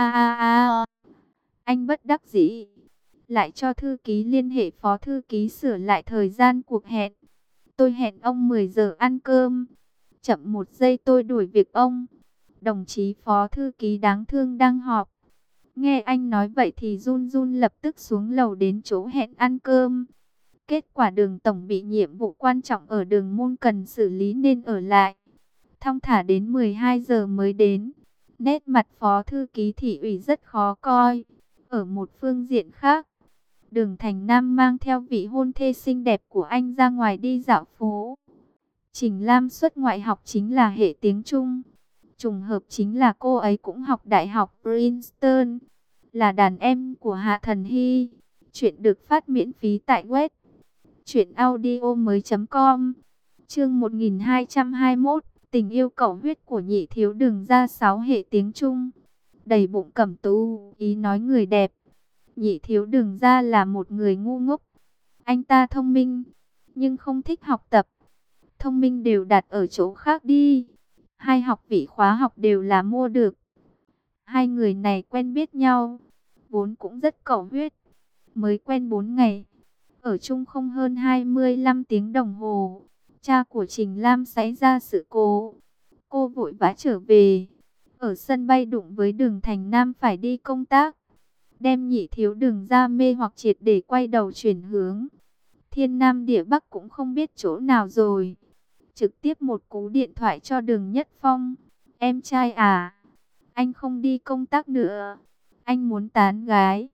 a. Anh bất đắc dĩ, lại cho thư ký liên hệ phó thư ký sửa lại thời gian cuộc hẹn. Tôi hẹn ông 10 giờ ăn cơm. Chậm 1 giây tôi đuổi việc ông. Đồng chí phó thư ký đáng thương đang họp. Nghe anh nói vậy thì run run lập tức xuống lầu đến chỗ hẹn ăn cơm. Kết quả Đường tổng bị nhiệm vụ quan trọng ở Đường môn cần xử lý nên ở lại. Thong thả đến 12 giờ mới đến. Nét mặt phó thư ký thị ủy rất khó coi. Ở một phương diện khác, Đường Thành Nam mang theo vị hôn thê xinh đẹp của anh ra ngoài đi dạo phố. Trình Lam xuất ngoại học chính là hệ tiếng Trung. Trùng hợp chính là cô ấy cũng học đại học Princeton, là đàn em của Hạ Thần Hy. Chuyện được phát miễn phí tại web truyệnaudiomoi.com. Chương 1221, tình yêu cầu huyết của nhị thiếu Đường ra 6 hệ tiếng Trung. Đầy bụng cẩm tú, ý nói người đẹp. Nhị thiếu Đường ra là một người ngu ngốc. Anh ta thông minh, nhưng không thích học tập. Thông minh đều đặt ở chỗ khác đi. Hai học vị khóa học đều là mua được. Hai người này quen biết nhau, vốn cũng rất cầu huyết. Mới quen 4 ngày, ở chung không hơn 25 tiếng đồng hồ. Cha của Trình Lam xảy ra sự cố. Cô vội vã trở về. Ở sân bay đụng với Đường Thành Nam phải đi công tác. Đem nhị thiếu Đường ra mê hoặc triệt để quay đầu chuyển hướng. Thiên Nam địa Bắc cũng không biết chỗ nào rồi. Trực tiếp một cú điện thoại cho Đường Nhất Phong. Em trai à, anh không đi công tác nữa. Anh muốn tán gái.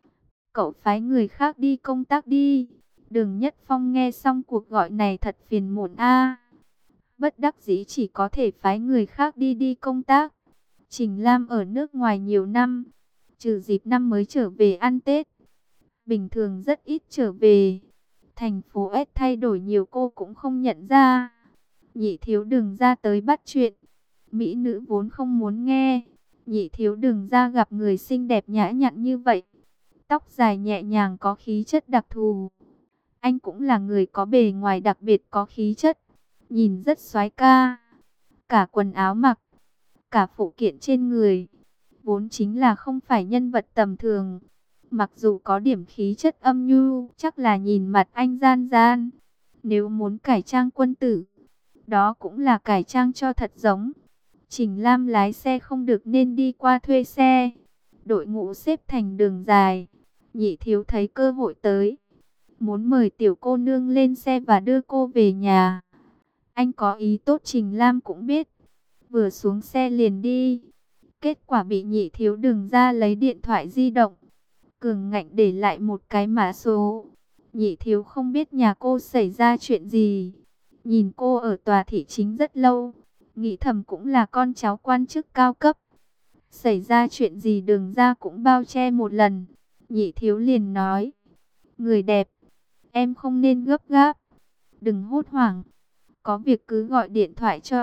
Cậu phái người khác đi công tác đi. Đường Nhất Phong nghe xong cuộc gọi này thật phiền muộn a. Bất đắc dĩ chỉ có thể phái người khác đi công tác. Trình Lam ở nước ngoài nhiều năm, trừ dịp năm mới trở về ăn Tết. Bình thường rất ít trở về. Thành phố S thay đổi nhiều cô cũng không nhận ra. Nhị thiếu Đường ra tới bắt chuyện. Mỹ nữ vốn không muốn nghe. Nhị thiếu Đường ra gặp người xinh đẹp nhã nhặn như vậy. Tóc dài nhẹ nhàng có khí chất đặc thù. Anh cũng là người có bề ngoài đặc biệt có khí chất. Nhìn rất soái ca. Cả quần áo mặc, cả phụ kiện trên người, vốn chính là không phải nhân vật tầm thường. Mặc dù có điểm khí chất âm nhu, chắc là nhìn mặt anh gian gian. Nếu muốn cải trang quân tử, đó cũng là cải trang cho thật giống. Trình Lam lái xe không được nên đi qua thuê xe. Đội ngũ xếp thành đường dài. Nhị thiếu thấy cơ hội tới, muốn mời tiểu cô nương lên xe và đưa cô về nhà. Anh có ý tốt Trình Lam cũng biết. Vừa xuống xe liền đi. Kết quả bị nhị thiếu Đường ra lấy điện thoại di động. Cường ngạnh để lại một cái mã số. Nhị thiếu không biết nhà cô xảy ra chuyện gì. Nhìn cô ở tòa thị chính rất lâu, nghĩ thầm cũng là con cháu quan chức cao cấp. Xảy ra chuyện gì Đường ra cũng bao che một lần. Nhị thiếu liền nói: người đẹp, em không nên gấp gáp. Đừng hốt hoảng. Có việc cứ gọi điện thoại cho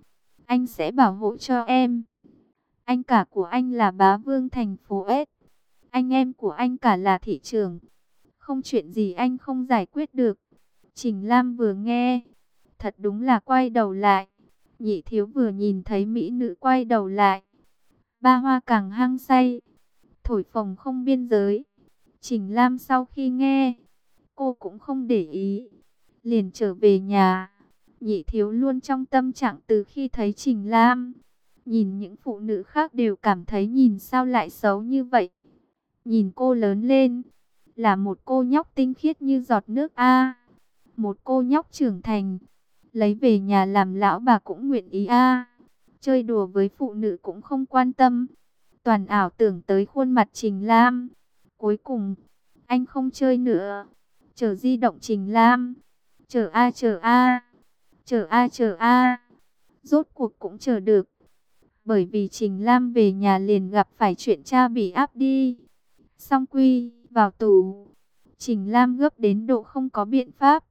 anh sẽ bảo hộ cho em. Anh cả của anh là bá vương thành phố S. Anh em của anh cả là thị trưởng. Không chuyện gì anh không giải quyết được. Trình Lam vừa nghe, thật đúng là quay đầu lại. Nhị thiếu vừa nhìn thấy mỹ nữ quay đầu lại, Ba hoa càng hăng say, thổi phồng không biên giới. Trình Lam sau khi nghe, cô cũng không để ý, liền trở về nhà. Nhị thiếu luôn trong tâm trạng từ khi thấy Trình Lam. Nhìn những phụ nữ khác đều cảm thấy nhìn sao lại xấu như vậy. Nhìn cô lớn lên, là một cô nhóc tinh khiết như giọt nước a. Một cô nhóc trưởng thành, lấy về nhà làm lão bà cũng nguyện ý a. Chơi đùa với phụ nữ cũng không quan tâm. Toàn ảo tưởng tới khuôn mặt Trình Lam. Cuối cùng, anh không chơi nữa. Chờ di động Trình Lam. Chờ a chờ a. Chờ a chờ a. Rốt cuộc cũng chờ được. Bởi vì Trình Lam về nhà liền gặp phải chuyện cha bị áp đi. Song quy, vào tù. Trình Lam gấp đến độ không có biện pháp.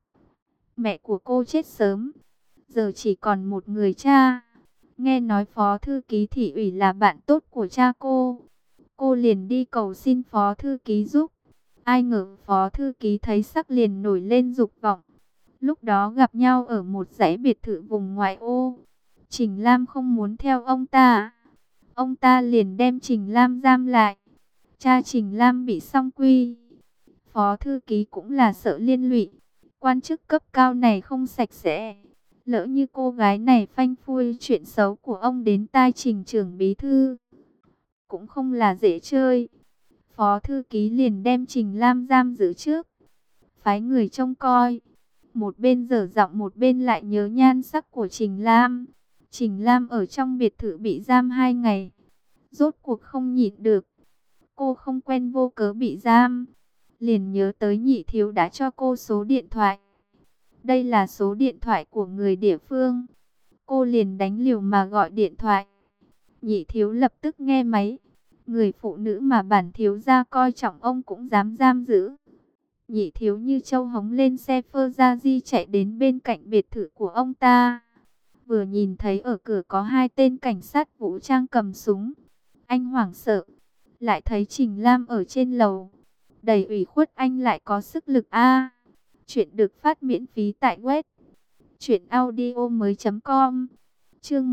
Mẹ của cô chết sớm. Giờ chỉ còn một người cha. Nghe nói phó thư ký thị ủy là bạn tốt của cha cô. Cô liền đi cầu xin phó thư ký giúp. Ai ngờ phó thư ký thấy sắc liền nổi lên dục vọng. Lúc đó gặp nhau ở một dãy biệt thự vùng ngoại ô. Trình Lam không muốn theo ông ta. Ông ta liền đem Trình Lam giam lại. Cha Trình Lam bị song quy. Phó thư ký cũng là sợ liên lụy. Quan chức cấp cao này không sạch sẽ. Lỡ như cô gái này phanh phui chuyện xấu của ông đến tai Trình trưởng bí thư, cũng không là dễ chơi. Phó thư ký liền đem Trình Lam giam giữ trước. Phái người trông coi. Một bên dở giọng một bên lại nhớ nhan sắc của Trình Lam. Trình Lam ở trong biệt thự bị giam 2 ngày. Rốt cuộc không nhịn được. Cô không quen vô cớ bị giam. Liền nhớ tới nhị thiếu đã cho cô số điện thoại. Đây là số điện thoại của người địa phương. Cô liền đánh liều mà gọi điện thoại. Nhị thiếu lập tức nghe máy. Người phụ nữ mà bản thiếu gia coi trọng ông cũng dám giam giữ. Nhị thiếu như trâu hống lên xe Ferrari chạy đến bên cạnh biệt thự của ông ta. Vừa nhìn thấy ở cửa có 2 tên cảnh sát vũ trang cầm súng. Anh hoảng sợ. Lại thấy Trình Lam ở trên lầu. Đầy ủy khuất anh lại có sức lực a. Chuyện được phát miễn phí tại web truyệnaudiomoi.com. Chương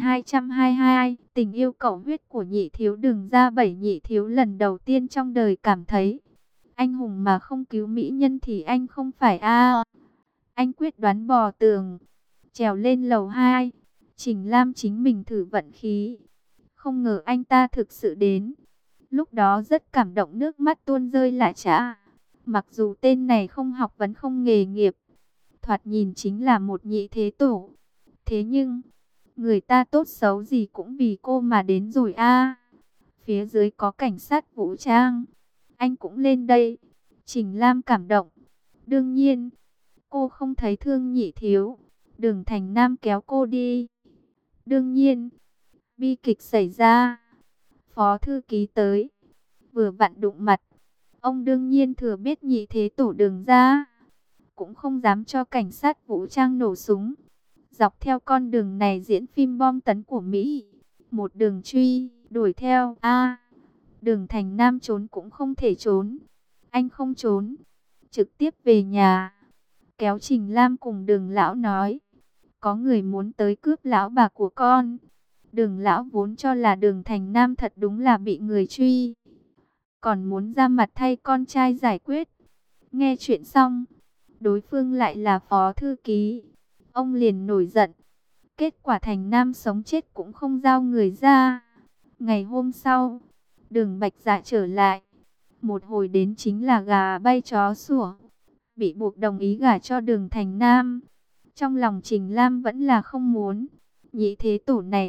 1222, tình yêu cầu huyết của nhị thiếu đường ra 7. Nhị thiếu lần đầu tiên trong đời cảm thấy anh hùng mà không cứu mỹ nhân thì anh không phải a. Anh quyết đoán bò tường, trèo lên lầu 2. Trình Lam chính mình thử vận khí. Không ngờ anh ta thực sự đến. Lúc đó rất cảm động, nước mắt tuôn rơi lã chã. Mặc dù tên này không học vấn không nghề nghiệp, thoạt nhìn chính là một nhị thế tổ. Thế nhưng, người ta tốt xấu gì cũng vì cô mà đến rồi a. Phía dưới có cảnh sát vũ trang. Anh cũng lên đây. Trình Lam cảm động. Đương nhiên, cô không thấy thương nhị thiếu. Đường Thành Nam kéo cô đi. Đương nhiên, bi kịch xảy ra. Phó thư ký tới. Vừa vặn đụng mặt. Ông đương nhiên thừa biết nhị thế tổ đường ra. Cũng không dám cho cảnh sát vũ trang nổ súng. Dọc theo con đường này diễn phim bom tấn của Mỹ. Một đường truy, đuổi theo. Đường Thành Nam trốn cũng không thể trốn. Anh không trốn. Trực tiếp về nhà. Kéo Trình Lam cùng Đường lão nói. Có người muốn tới cướp lão bà của con. Đường lão vốn cho là Đường Thành Nam thật đúng là bị người truy. Còn muốn ra mặt thay con trai giải quyết. Nghe chuyện xong, đối phương lại là phó thư ký. Ông liền nổi giận. Kết quả Thành Nam sống chết cũng không giao người ra. Ngày hôm sau, Đường Bạch Dạ trở lại. Một hồi đến chính là gà bay chó sủa. Bị buộc đồng ý gả cho Đường Thành Nam. Trong lòng Trình Lam vẫn là không muốn. Nhị thế tổ này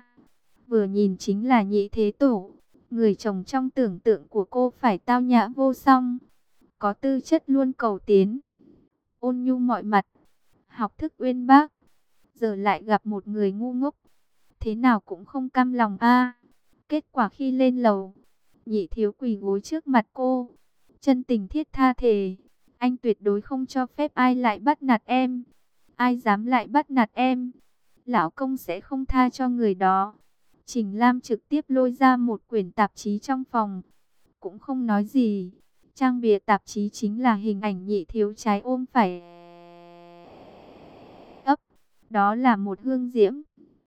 vừa nhìn chính là nhị thế tổ. Người chồng trong tưởng tượng của cô phải tao nhã vô song. Có tư chất luôn cầu tiến. Ôn nhu mọi mặt. Học thức uyên bác. Giờ lại gặp một người ngu ngốc. Thế nào cũng không cam lòng Kết quả khi lên lầu, nhị thiếu quỳ gối trước mặt cô. Chân tình thiết tha thề. Anh tuyệt đối không cho phép ai lại bắt nạt em. Ai dám lại bắt nạt em, lão công sẽ không tha cho người đó. Trình Lam trực tiếp lôi ra một quyển tạp chí trong phòng. Cũng không nói gì. Trang bìa tạp chí chính là hình ảnh nhị thiếu trái ôm phải ấp. Đó là một hương diễm.